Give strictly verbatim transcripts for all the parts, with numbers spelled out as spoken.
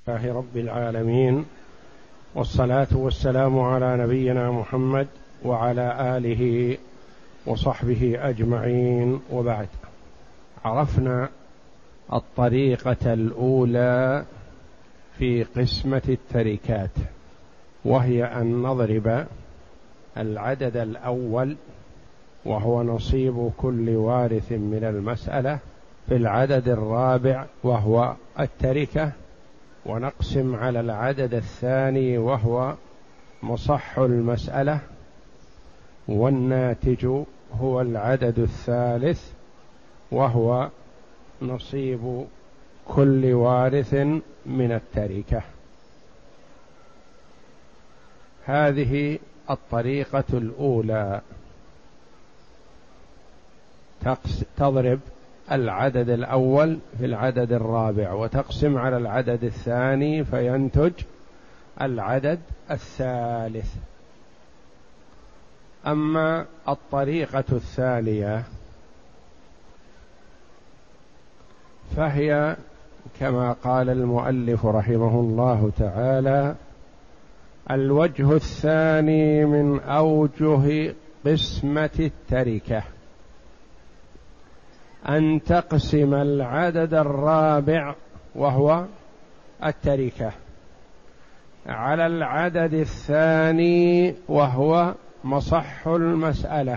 لله رب العالمين، والصلاة والسلام على نبينا محمد وعلى آله وصحبه أجمعين، وبعد. عرفنا الطريقة الأولى في قسمة التركات، وهي أن نضرب العدد الأول وهو نصيب كل وارث من المسألة في العدد الرابع وهو التركة، ونقسم على العدد الثاني وهو مصح المسألة، والناتج هو العدد الثالث وهو نصيب كل وارث من التركة. هذه الطريقة الأولى، تضرب العدد الأول في العدد الرابع وتقسم على العدد الثاني فينتج العدد الثالث. أما الطريقة الثانية فهي كما قال المؤلف رحمه الله تعالى: الوجه الثاني من أوجه قسمة التركة أن تقسم العدد الرابع وهو التركة على العدد الثاني وهو مصح المسألة،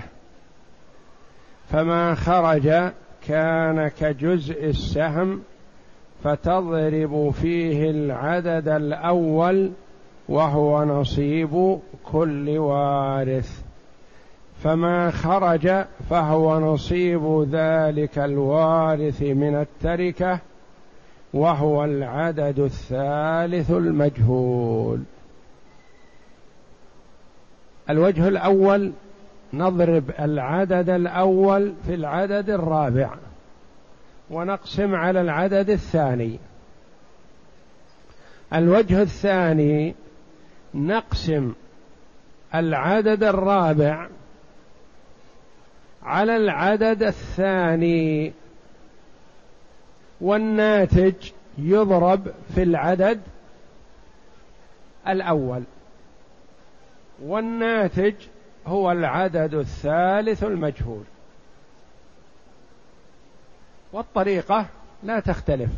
فما خرج كان كجزء السهم، فتضرب فيه العدد الأول وهو نصيب كل وارث، فما خرج فهو نصيب ذلك الوارث من التركة وهو العدد الثالث المجهول. الوجه الأول نضرب العدد الأول في العدد الرابع ونقسم على العدد الثاني. الوجه الثاني نقسم العدد الرابع على العدد الثاني، والناتج يضرب في العدد الأول، والناتج هو العدد الثالث المجهول. والطريقة لا تختلف،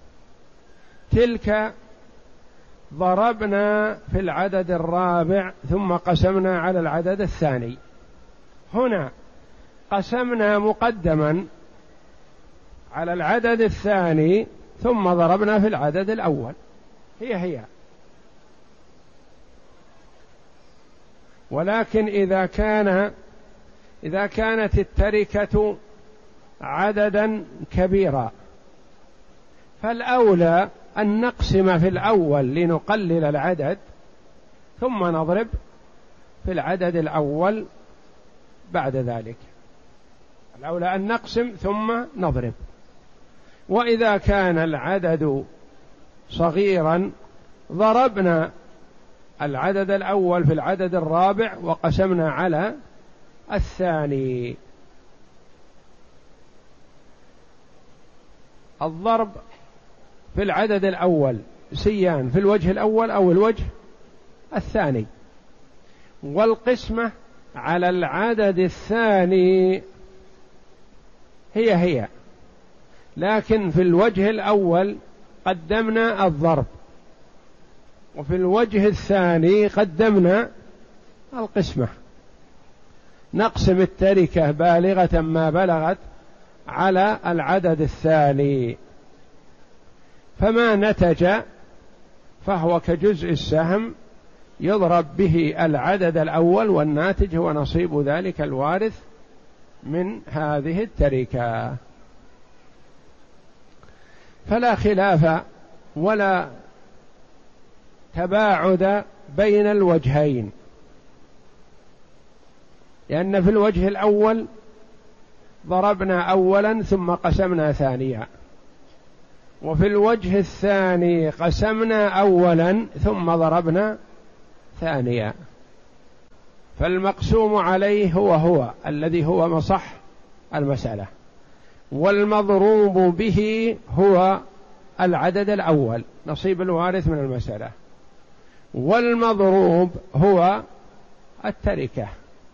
تلك ضربنا في العدد الرابع ثم قسمنا على العدد الثاني، هنا قسمنا مقدما على العدد الثاني ثم ضربنا في العدد الأول، هي هي. ولكن إذا كان إذا كانت التركة عددا كبيرا فالأولى أن نقسم في الأول لنقلل العدد ثم نضرب في العدد الأول بعد ذلك. الأولى أن نقسم ثم نضرب. وإذا كان العدد صغيرا ضربنا العدد الأول في العدد الرابع وقسمنا على الثاني. الضرب في العدد الأول سيان في الوجه الأول أو الوجه الثاني، والقسمة على العدد الثاني هي هي، لكن في الوجه الأول قدمنا الضرب، وفي الوجه الثاني قدمنا القسمة. نقسم التركة بالغة ما بلغت على العدد الثاني، فما نتج فهو كجزء السهم يضرب به العدد الأول، والناتج هو نصيب ذلك الوارث من هذه التركة. فلا خلاف ولا تباعد بين الوجهين، لأن في الوجه الأول ضربنا أولا ثم قسمنا ثانيا، وفي الوجه الثاني قسمنا أولا ثم ضربنا ثانيا، فالمقسوم عليه هو هو الذي هو مصح المسألة، والمضروب به هو العدد الأول، نصيب الوارث من المسألة. والمضروب هو التركة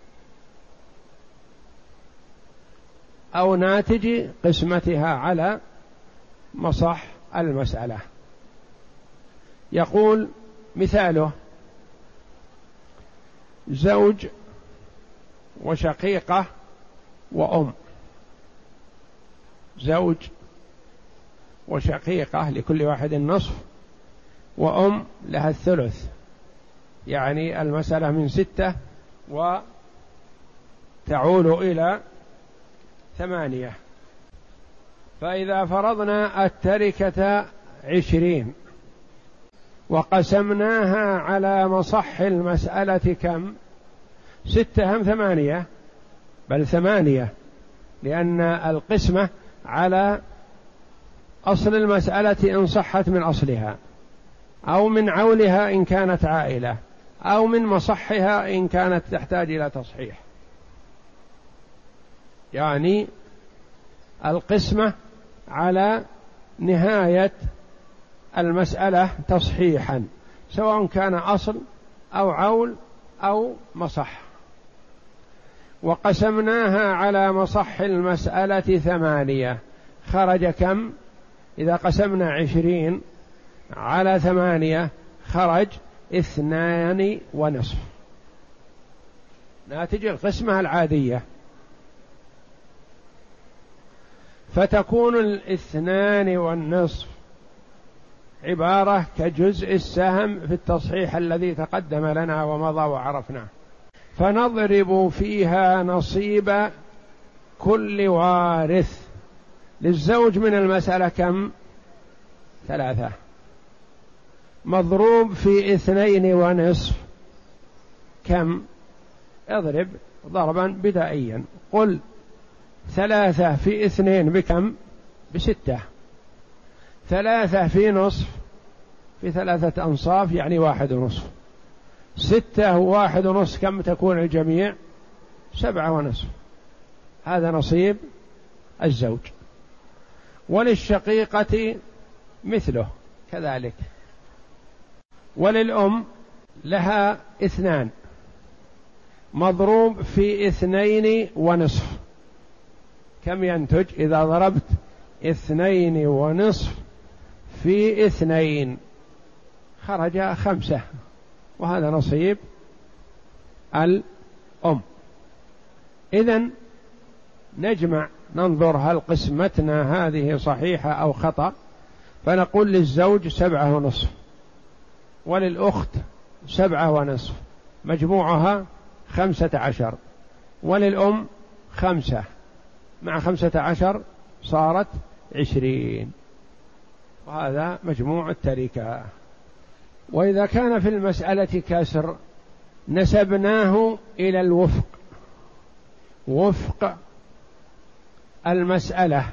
أو ناتج قسمتها على مصح المسألة. يقول مثاله: زوج وشقيقة وأم. زوج وشقيقة لكل واحد النصف، وأم لها الثلث، يعني المسألة من ستة وتعول إلى ثمانية. فإذا فرضنا التركة عشرين وقسمناها على مصح المسألة كم؟ ستة هم ثمانية؟ بل ثمانية، لأن القسمة على أصل المسألة إن صحت من أصلها، أو من عولها إن كانت عائلة، أو من مصحها إن كانت تحتاج إلى تصحيح. يعني القسمة على نهاية المسألة تصحيحا، سواء كان أصل أو عول أو مصح. وقسمناها على مصح المسألة ثمانية، خرج كم؟ إذا قسمنا عشرين على ثمانية خرج اثنان ونصف، ناتج القسمة العادية. فتكون الاثنان والنصف عبارة كجزء السهم في التصحيح الذي تقدم لنا ومضى وعرفناه. فنضرب فيها نصيب كل وارث. للزوج من المسألة كم؟ ثلاثة، مضروب في اثنين ونصف كم؟ اضرب ضربا بدائيا، قل ثلاثة في اثنين بكم؟ بستة. ثلاثة في نصف في ثلاثة أنصاف يعني واحد ونصف. ستة وواحد ونصف كم تكون الجميع؟ سبعة ونصف. هذا نصيب الزوج. وللشقيقة مثله كذلك. وللأم لها اثنان، مضروب في اثنين ونصف كم ينتج؟ إذا ضربت اثنين ونصف في اثنين خرج خمسة، وهذا نصيب الأم. إذن نجمع ننظر هل قسمتنا هذه صحيحة أو خطأ، فنقول للزوج سبعة ونصف، وللأخت سبعة ونصف مجموعها خمسة عشر، وللأم خمسة مع خمسة عشر صارت عشرين، وهذا مجموع التركة. وإذا كان في المسألة كسر نسبناه إلى الوفق، وفق المسألة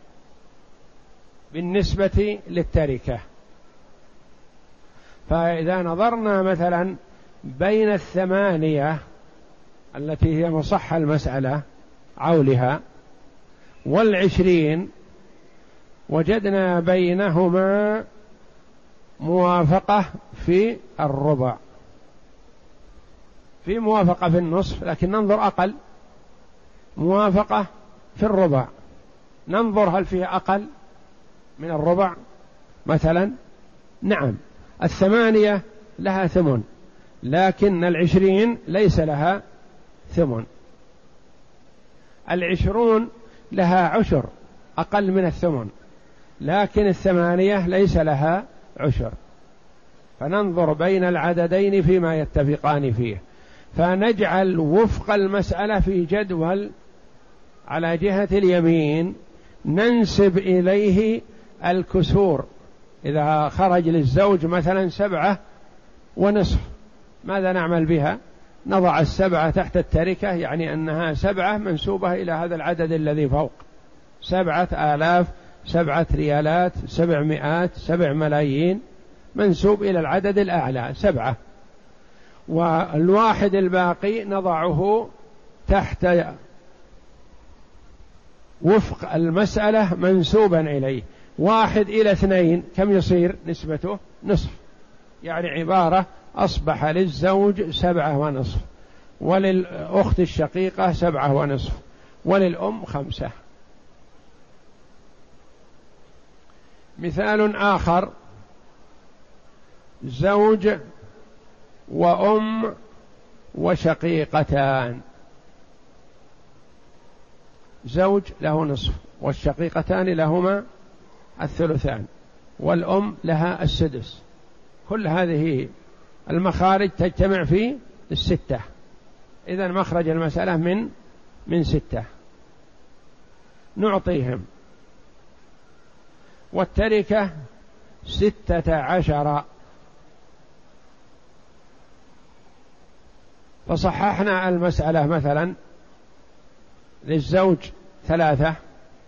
بالنسبة للتركة. فإذا نظرنا مثلا بين الثمانية التي هي مصح المسألة عولها والعشرين، وجدنا بينهما موافقة في الربع، في موافقة في النصف لكن ننظر أقل، موافقة في الربع ننظر هل فيه أقل من الربع مثلا. نعم، الثمانية لها ثمن، لكن العشرين ليس لها ثمن. العشرون لها عشر أقل من الثمن، لكن الثمانية ليس لها عشر. فننظر بين العددين فيما يتفقان فيه، فنجعل وفق المسألة في جدول على جهة اليمين، ننسب إليه الكسور. إذا خرج للزوج مثلا سبعة ونصف، ماذا نعمل بها؟ نضع السبعة تحت التركة، يعني أنها سبعة منسوبة إلى هذا العدد الذي فوق، سبعة آلاف، سبعة ريالات، سبع مئات، سبع ملايين، منسوب إلى العدد الأعلى سبعة. والواحد الباقي نضعه تحت وفق المسألة منسوبا إليه، واحد إلى اثنين كم يصير نسبته؟ نصف، يعني عبارة أصبح للزوج سبعة ونصف، وللأخت الشقيقة سبعة ونصف، وللأم خمسة. مثال آخر: زوج وأم وشقيقتان. زوج له نصف، والشقيقتان لهما الثلثان، والأم لها السدس. كل هذه المخارج تجتمع في الستة، إذن مخرج المسألة من من ستة. نعطيهم. والتركة ستة عشر، فصححنا المسألة مثلا: للزوج ثلاثة،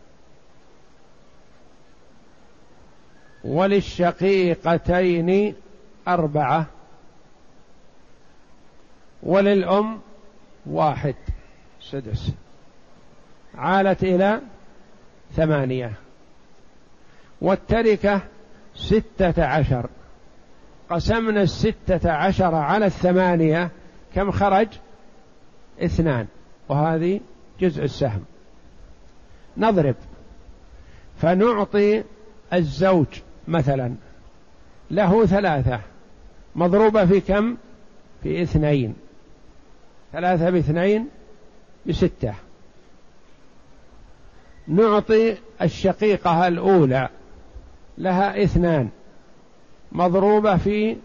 وللشقيقتين أربعة، وللأم واحد سدس، عالت إلى ثمانية. والتركة ستة عشر، قسمنا الستة عشر على الثمانية، كم خرج؟ اثنان، وهذه جزء السهم. نضرب، فنعطي الزوج مثلا له ثلاثة مضروبة في كم؟ في اثنين. ثلاثة باثنين بستة. نعطي الشقيقة الأولى لها اثنان مضروبة في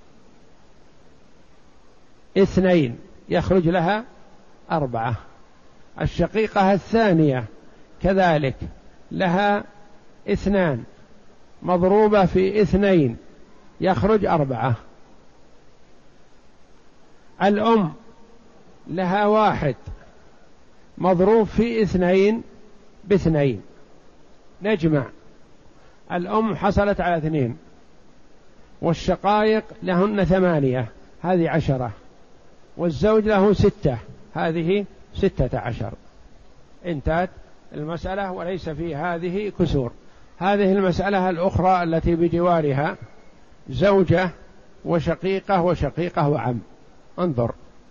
اثنين، يخرج لها أربعة. الشقيقة الثانية كذلك لها اثنان مضروبة في اثنين، يخرج أربعة. الأم لها واحد مضروب في اثنين باثنين، نجمع. الأم حصلت على اثنين، والشقائق لهن ثمانية، هذه عشرة، والزوج له ستة، هذه ستة عشر. انتهت المسألة وليس في هذه كسور. هذه المسألة الأخرى التي بجوارها: زوجة وشقيقة وشقيقة وعم. انظر،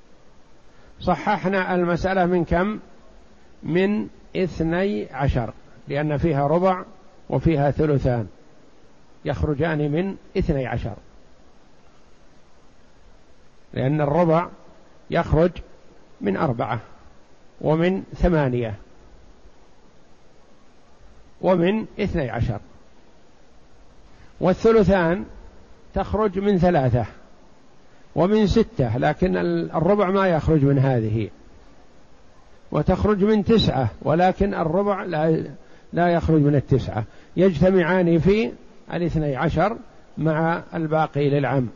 صححنا المسألة من كم؟ من اثني عشر، لأن فيها ربع وفيها ثلثان، يخرجان من اثني عشر، لأن الربع يخرج من أربعة ومن ثمانية ومن اثني عشر، والثلثان تخرج من ثلاثة ومن ستة، لكن الربع ما يخرج من هذه، وتخرج من تسعة، ولكن الربع لا لا يخرج من التسعة، يجتمعان في الاثني عشر مع الباقي للعم.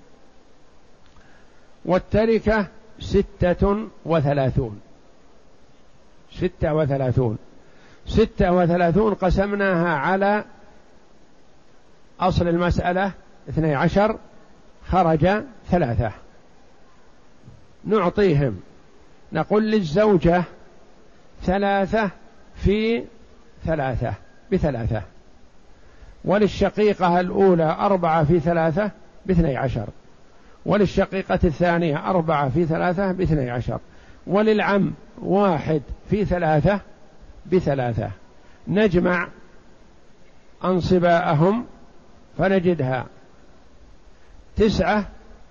والتركة ستة وثلاثون. ستة وثلاثون ستة وثلاثون قسمناها على أصل المسألة اثني عشر، خرج ثلاثة. نعطيهم، نقول للزوجة ثلاثة في ثلاثة بثلاثة، وللشقيقة الأولى أربعة في ثلاثة باثني عشر، وللشقيقة الثانية أربعة في ثلاثة باثني عشر، وللعم واحد في ثلاثة بثلاثة. نجمع أنصباءهم فنجدها تسعة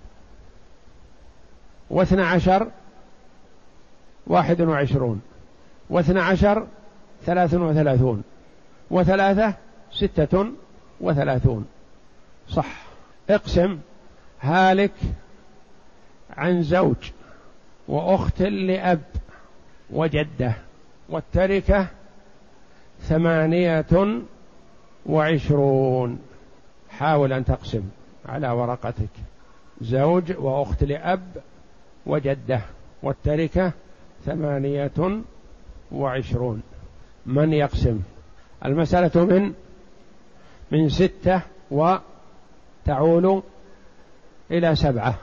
واثنى عشر واحد وعشرون، واثنى عشر ثلاث وثلاثون، وثلاثة ستة وثلاثون. صح. اقسم: هالك عن زوج وأخت لأب وجدة. والتركة ثمانية وعشرون. حاول أن تقسم على ورقتك: زوج وأخت لأب وجدة، والتركة ثمانية وعشرون. من يقسم؟ المسألة من من ستة وتعول إلى سبعة.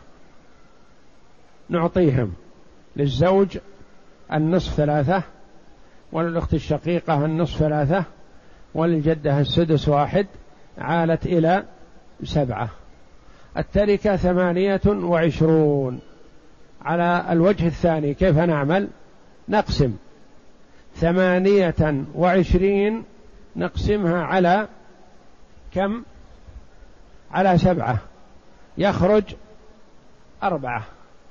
نعطيهم: للزوج النصف ثلاثة، وللأخت الشقيقة النصف ثلاثة، وللجدة السدس واحد، عالت إلى سبعة. التركة ثمانية وعشرون. على الوجه الثاني كيف نعمل؟ نقسم ثمانية وعشرين، نقسمها على كم؟ على سبعة، يخرج أربعة،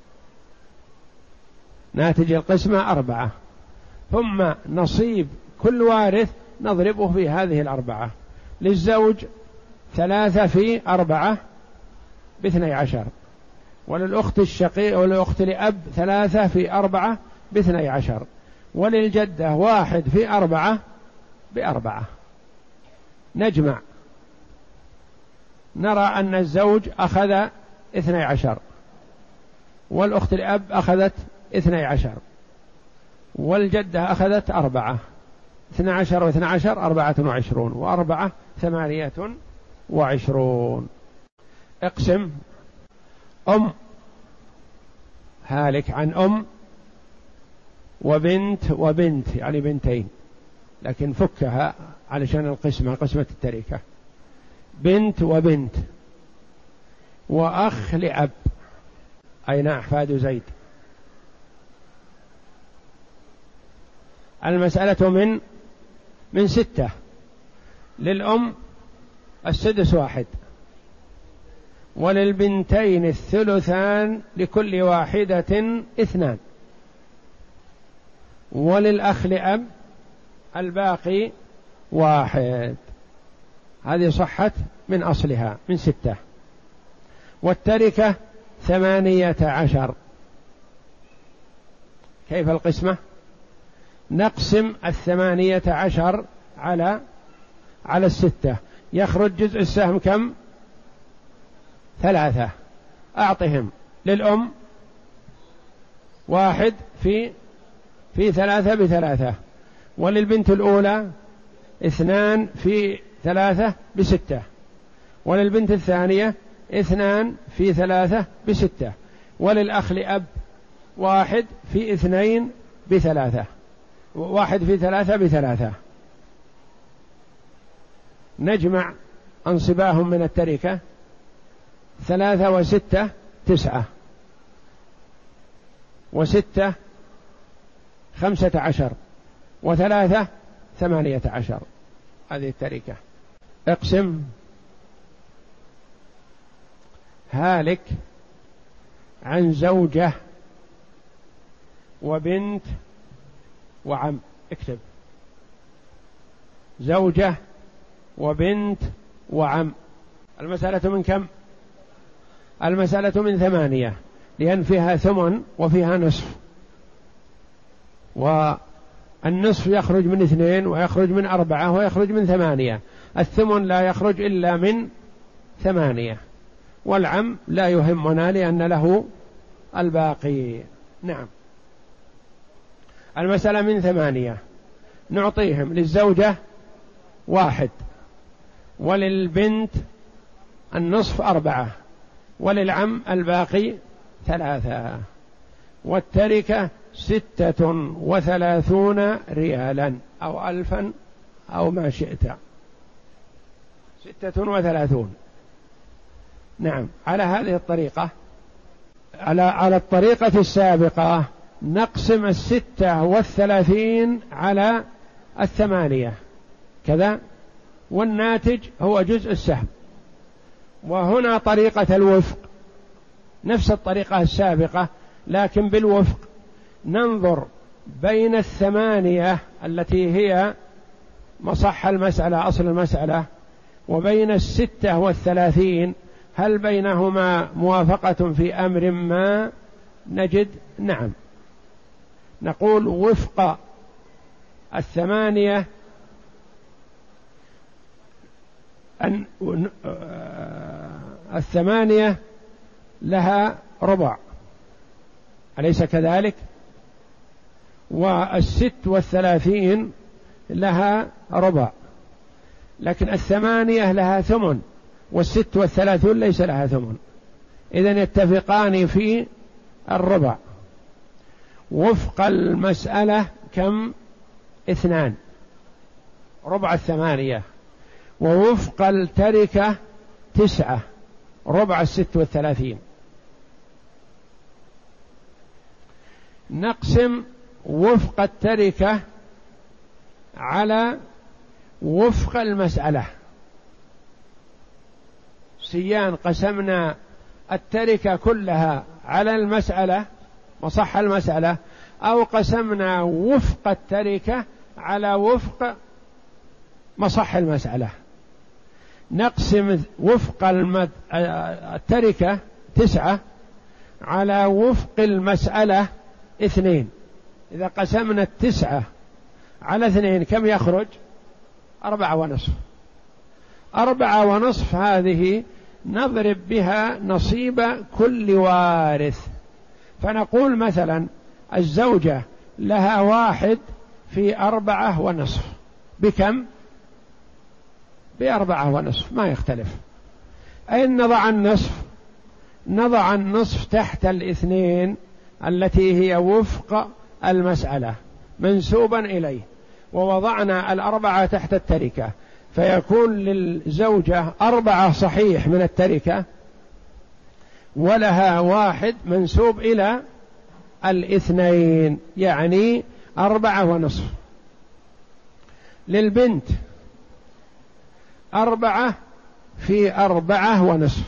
ناتج القسمة أربعة. ثم نصيب كل وارث نضربه في هذه الأربعة. للزوج ثلاثة في أربعة باثني عشر، وللأخت الشقيق وللأخت لأب ثلاثة في أربعة باثني عشر، وللجدة واحد في أربعة بأربعة. نجمع، نرى أن الزوج أخذ اثني عشر، والأخت لأب أخذت اثني عشر، والجدة أخذت أربعة. اثني عشر واثني عشر أربعة وعشرون، وأربعة ثمانية وعشرون. اقسم أم هالك عن أم وبنت وبنت، يعني بنتين، لكن فكها علشان القسمة، قسمة التركة. بنت وبنت، وأخ لأب، أين أحفاد زيد. المسألة من من ستة. للأم السدس واحد، وللبنتين الثلثان لكل واحدة اثنان، وللأخ لأب الباقي واحد. هذه صحت من أصلها من ستة. والتركة ثمانية عشر. كيف القسمة؟ نقسم الثمانية عشر على على الستة، يخرج جزء السهم كم؟ ثلاثة. أعطهم. للأم واحد في في ثلاثة بثلاثة، وللبنت الأولى اثنان في ثلاثة بستة، وللبنت الثانية اثنان في ثلاثة بستة، وللأخ لأب واحد في اثنين بثلاثة، واحد في ثلاثة بثلاثة. نجمع أنصباهم من التركة. ثلاثة وستة تسعة، وستة خمسة عشر، وثلاثة ثمانية عشر. هذه التركة. اقسم هالك عن زوجة وبنت وعم. اكتب زوجة وبنت وعم. المسألة من كم؟ المسألة من ثمانية، لأن فيها ثمن وفيها نصف، والنصف يخرج من اثنين ويخرج من أربعة ويخرج من ثمانية. الثمن لا يخرج إلا من ثمانية، والعم لا يهمنا لأن له الباقي. نعم. المسألة من ثمانية، نعطيهم للزوجة واحد، وللبنت النصف أربعة، وللعم الباقي ثلاثة. والتركة ستة وثلاثون ريالا أو ألفا أو ما شئت. ستة وثلاثون. نعم. على هذه الطريقة، على على الطريقة السابقة نقسم الستة والثلاثين على الثمانية كذا، والناتج هو جزء السهم. وهنا طريقة الوفق نفس الطريقة السابقة، لكن بالوفق ننظر بين الثمانية التي هي مصح المسألة أصل المسألة وبين الستة والثلاثين، هل بينهما موافقة في أمر ما؟ نجد نعم. نقول وفق الثمانية أن الثمانية لها ربع، أليس كذلك؟ والست والثلاثين لها ربع، لكن الثمانية لها ثمن والست والثلاثون ليس لها ثمن، إذن يتفقان في الربع. وفق المسألة كم؟ اثنان، ربع الثمانية، ووفق التركة تسعة ربع الست والثلاثين. نقسم وفق التركة على وفق المسألة. سيان قسمنا التركة كلها على المسألة مصح المسألة، أو قسمنا وفق التركة على وفق مصح المسألة. نقسم وفق المد... التركة تسعة على وفق المسألة اثنين. إذا قسمنا التسعة على اثنين كم يخرج؟ أربعة ونصف. أربعة ونصف هذه نضرب بها نصيب كل وارث، فنقول مثلا الزوجة لها واحد في أربعة ونصف، بكم؟ بأربعة ونصف، ما يختلف. أين نضع النصف؟ نضع النصف تحت الاثنين التي هي وفق المسألة منسوبا إليه، ووضعنا الأربعة تحت التركة، فيكون للزوجة أربعة صحيح من التركة، ولها واحد منسوب إلى الاثنين، يعني أربعة ونصف. للبنت أربعة في أربعة ونصف،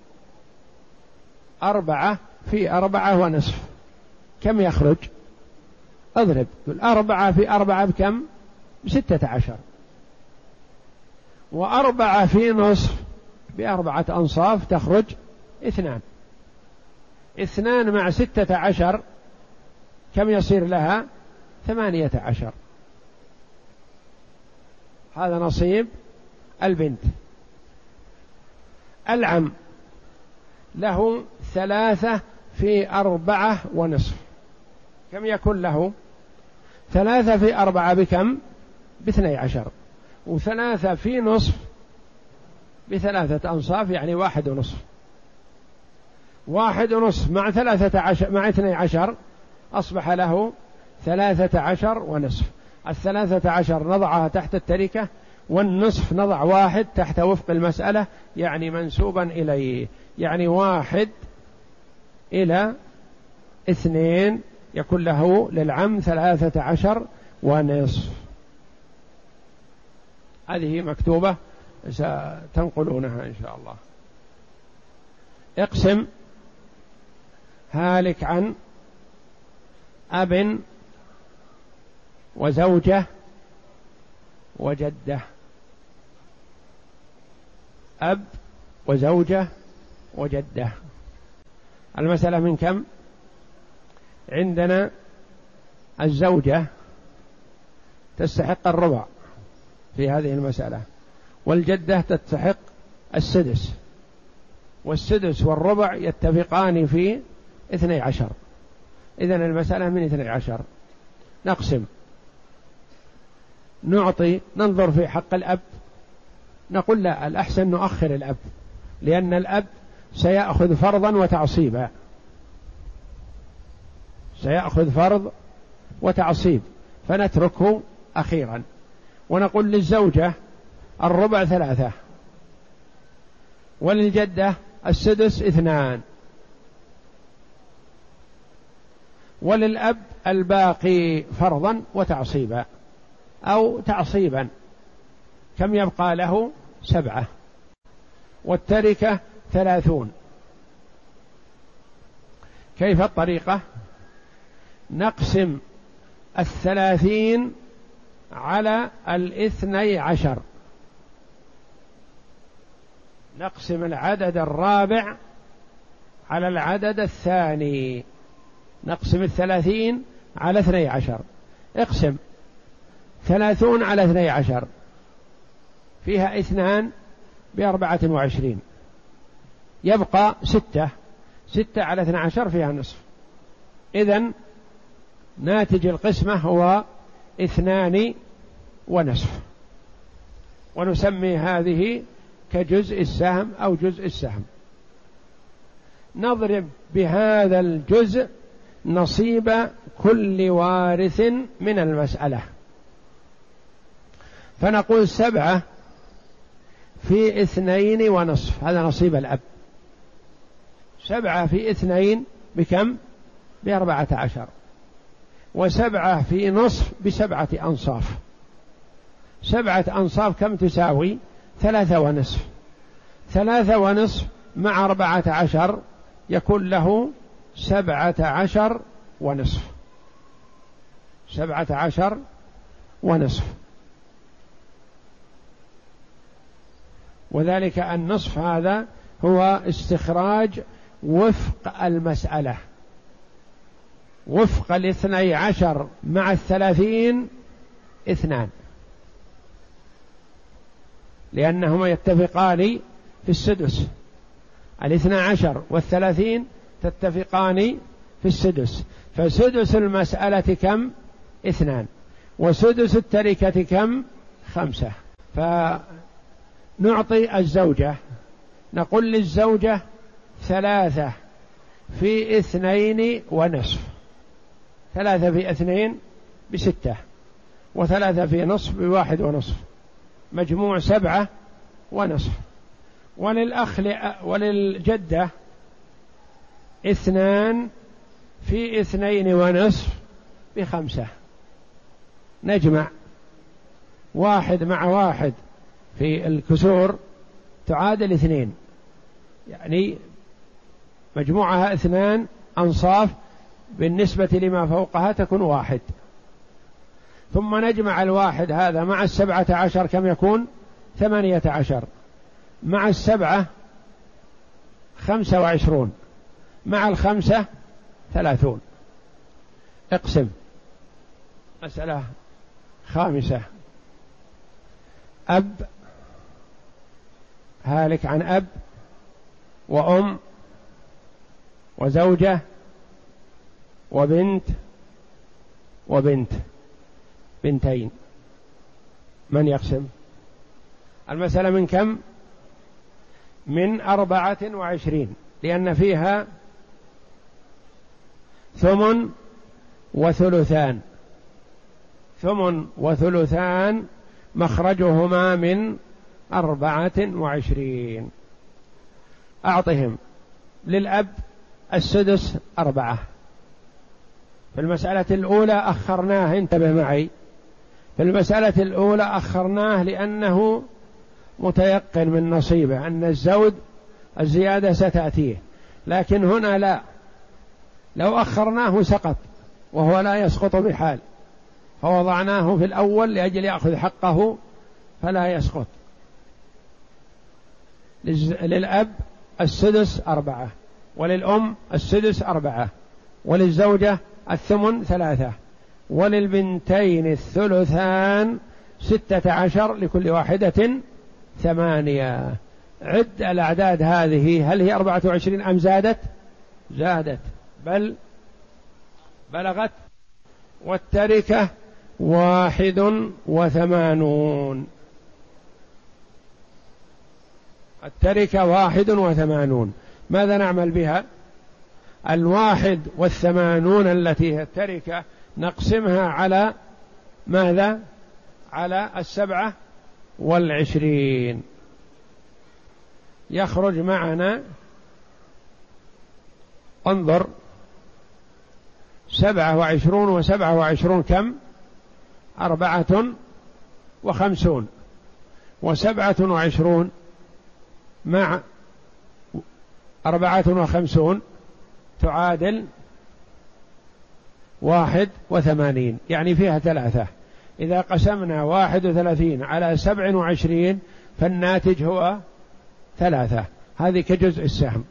أربعة في أربعة ونصف كم يخرج؟ اضرب أربعة في أربعة بكم؟ بستة عشر. وأربعة في نصف بأربعة أنصاف تخرج اثنان. اثنان مع ستة عشر كم يصير لها؟ ثمانية عشر. هذا نصيب البنت. العم له ثلاثة في أربعة ونصف، كم يكون له؟ ثلاثة في أربعة بكم؟ باثني عشر. وثلاثة في نصف بثلاثة أنصاف، يعني واحد ونصف. واحد ونصف مع ثلاثة عشر مع اثني عشر أصبح له ثلاثة عشر ونصف. الثلاثة عشر نضعها تحت التركة، والنصف نضع واحد تحت وفق المسألة، يعني منسوبا إليه، يعني واحد إلى اثنين يكون له للعم ثلاثة عشر ونصف. هذه مكتوبة ستنقلونها إن شاء الله. اقسم هالك عن أب وزوجة وجدة. أب وزوجة وجدة. المسألة من كم؟ عندنا الزوجة تستحق الربع في هذه المسألة، والجدة تستحق السدس، والسدس والربع يتفقان في اثني عشر. إذن المسألة من اثني عشر. نقسم، نعطي، ننظر في حق الأب، نقول لا، الأحسن نؤخر الأب، لأن الأب سيأخذ فرضا وتعصيبا، سيأخذ فرض وتعصيب، فنتركه أخيرا. ونقول للزوجة الربع ثلاثة، وللجدة السدس اثنان، وللأب الباقي فرضا وتعصيبا أو تعصيبا، كم يبقى له؟ سبعة. والتركة ثلاثون. كيف الطريقة؟ نقسم الثلاثين على الاثني عشر، نقسم العدد الرابع على العدد الثاني، نقسم الثلاثين على اثني عشر. اقسم ثلاثون على اثني عشر فيها اثنان بأربعة وعشرين، يبقى ستة. ستة على اثني عشر فيها نصف. إذن ناتج القسمة هو اثنان ونصف، ونسمي هذه كجزء السهم أو جزء السهم. نضرب بهذا الجزء نصيب كل وارث من المسألة. فنقول سبعة في اثنين ونصف، هذا نصيب الأب. سبعة في اثنين بكم؟ بأربعة عشر. وسبعة في نصف بسبعة أنصاف. سبعة أنصاف كم تساوي؟ ثلاثة ونصف. ثلاثة ونصف مع أربعة عشر يكون له سبعة عشر ونصف. سبعة عشر ونصف. وذلك النصف هذا هو استخراج وفق المسألة، وفق الاثني عشر مع الثلاثين اثنان، لأنهما يتفقان في السدس. الاثنى عشر والثلاثين تتفقان في السدس، فسدس المسألة كم؟ اثنان. وسدس التركة كم؟ خمسة. فنعطي الزوجة، نقول للزوجة ثلاثة في اثنين ونصف. ثلاثة في اثنين بستة، وثلاثة في نصف بواحد ونصف، مجموع سبعة ونصف. وللأخ وللجدة اثنان في اثنين ونصف بخمسة. نجمع واحد مع واحد في الكسور تعادل اثنين، يعني مجموعها اثنان أنصاف، بالنسبة لما فوقها تكون واحد. ثم نجمع الواحد هذا مع السبعة عشر كم يكون؟ ثمانية عشر، مع السبعة خمسة وعشرون، مع الخمسة ثلاثون. اقسم. مسألة خامسة. أب هالك عن أب وأم وزوجة وبنت وبنت بنتين. من يقسم؟ المسألة من كم؟ من أربعة وعشرين، لأن فيها ثمن وثلثان. ثمن وثلثان مخرجهما من أربعة وعشرين. أعطهم. للأب السدس أربعة. في المسألة الأولى أخرناه، انتبه معي، في المسألة الأولى أخرناه لأنه متيقن من نصيبه أن الزود الزيادة ستأتيه، لكن هنا لا، لو أخرناه سقط، وهو لا يسقط بحال، فوضعناه في الأول لأجل يأخذ حقه فلا يسقط. للأب السدس أربعة، وللأم السدس أربعة، وللزوجة الثمن ثلاثة، وللبنتين الثلثان ستة عشر، لكل واحدة ثمانية. عد الأعداد هذه، هل هي أربعة وعشرين أم زادت؟ زادت، بل بلغت. والتركة واحد وثمانون. التركة واحد وثمانون. ماذا نعمل بها؟ الواحد والثمانون التي هي التركة نقسمها على ماذا؟ على السبعة والعشرين. يخرج معنا، انظر، سبعة وعشرون وسبعة وعشرون كم؟ أربعة وخمسون. وسبعة وعشرون مع أربعة وخمسون تعادل واحد وثمانين، يعني فيها ثلاثة. إذا قسمنا واحد وثلاثين على سبع وعشرين فالناتج هو ثلاثة. هذه كجزء السهم.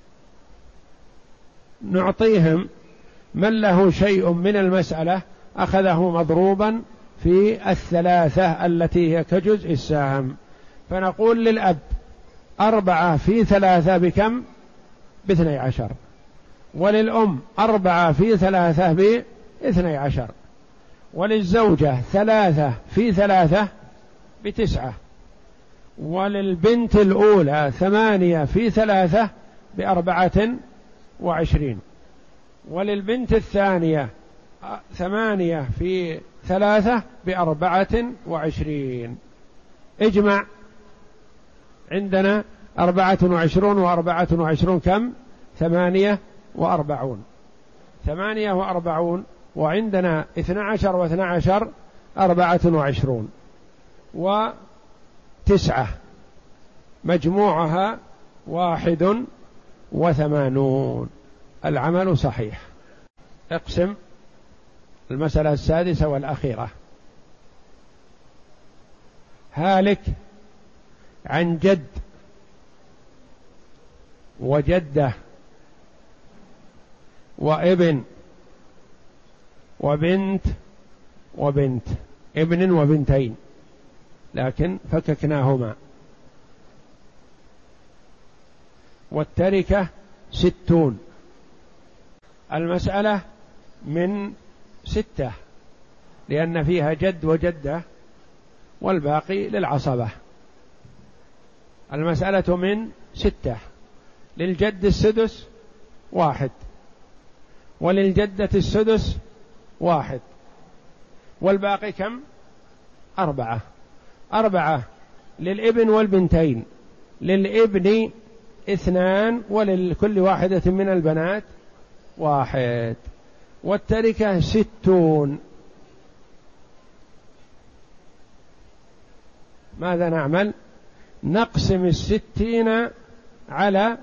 نعطيهم من له شيء من المسألة أخذه مضروبا في الثلاثة التي هي كجزء السهم. فنقول للأب أربعة في ثلاثة بكم؟ باثني عشر. وللأم أربعة في ثلاثة باثني عشر. وللزوجة ثلاثة في ثلاثة بتسعة. وللبنت الأولى ثمانية في ثلاثة بأربعة وعشرين. وللبنت الثانية ثمانية في ثلاثة بأربعة وعشرين. اجمع، عندنا أربعة وعشرون وأربعة وعشرون كم؟ ثمانية وأربعون. ثمانية وأربعون، وعندنا اثنى عشر واثنى عشر أربعة وعشرون، وتسعة مجموعها واحد وثمانون. العمل صحيح. اقسم المسألة السادسة والأخيرة. هالك عن جد وجدة وابن وبنت وبنت، ابن وبنتين، لكن فككناهما. والتركة ستون. المسألة من ستة لأن فيها جد وجدة والباقي للعصبة. المسألة من ستة. للجد السدس واحد، وللجدة السدس واحد، والباقي كم؟ أربعة. أربعة للابن والبنتين. للابن اثنان، ولكل واحدة من البنات واحد. والتركة ستون. ماذا نعمل؟ نقسم الستين على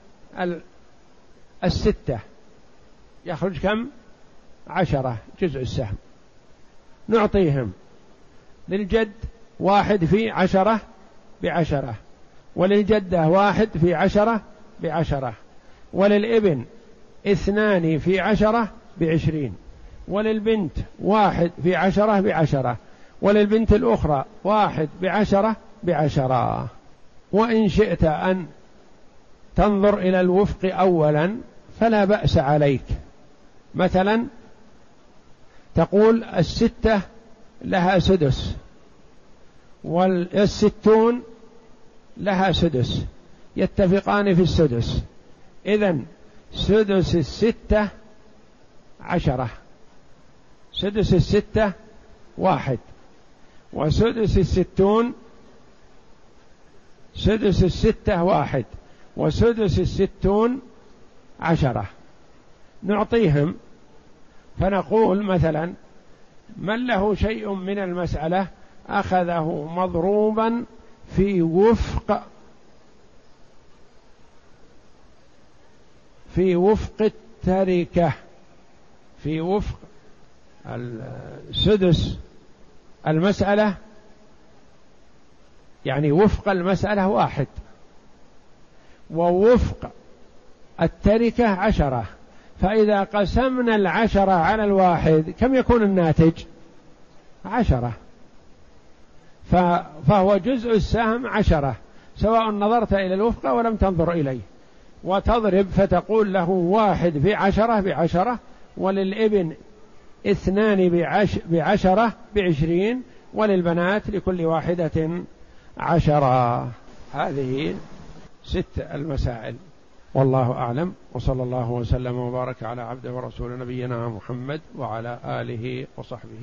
الستة، يخرج كم؟ عشرة، جزء السهم. نعطيهم للجد واحد في عشرة بعشرة، وللجدة واحد في عشرة بعشرة، وللابن اثنان في عشرة بعشرين، وللبنت واحد في عشرة بعشرة، وللبنت الأخرى واحد بعشرة بعشرة. وإن شئت أن تنظر إلى الوفق أولا فلا بأس عليك. مثلا تقول الستة لها سدس، والستون لها سدس، يتفقان في السدس. إذن سدس الستة عشرة، سدس الستة واحد، وسدس الستون، سدس الستة واحد، وسدس الستون عشرة. نعطيهم فنقول مثلا من له شيء من المسألة أخذه مضروبا في وفق في وفق التركة، في وفق السدس المسألة، يعني وفق المسألة واحد، ووفق التركة عشرة. فإذا قسمنا العشرة على الواحد كم يكون الناتج؟ عشرة. فهو جزء السهم عشرة، سواء نظرت إلى الوفق ولم تنظر إليه. وتضرب فتقول له واحد في عشرة بعشرة، وللابن اثنان بعش بعشرة بعشرين، وللبنات لكل واحدة عشرة. هذه ست المسائل، والله أعلم. وصلى الله وسلم وبارك على عبده ورسول نبينا محمد وعلى آله وصحبه.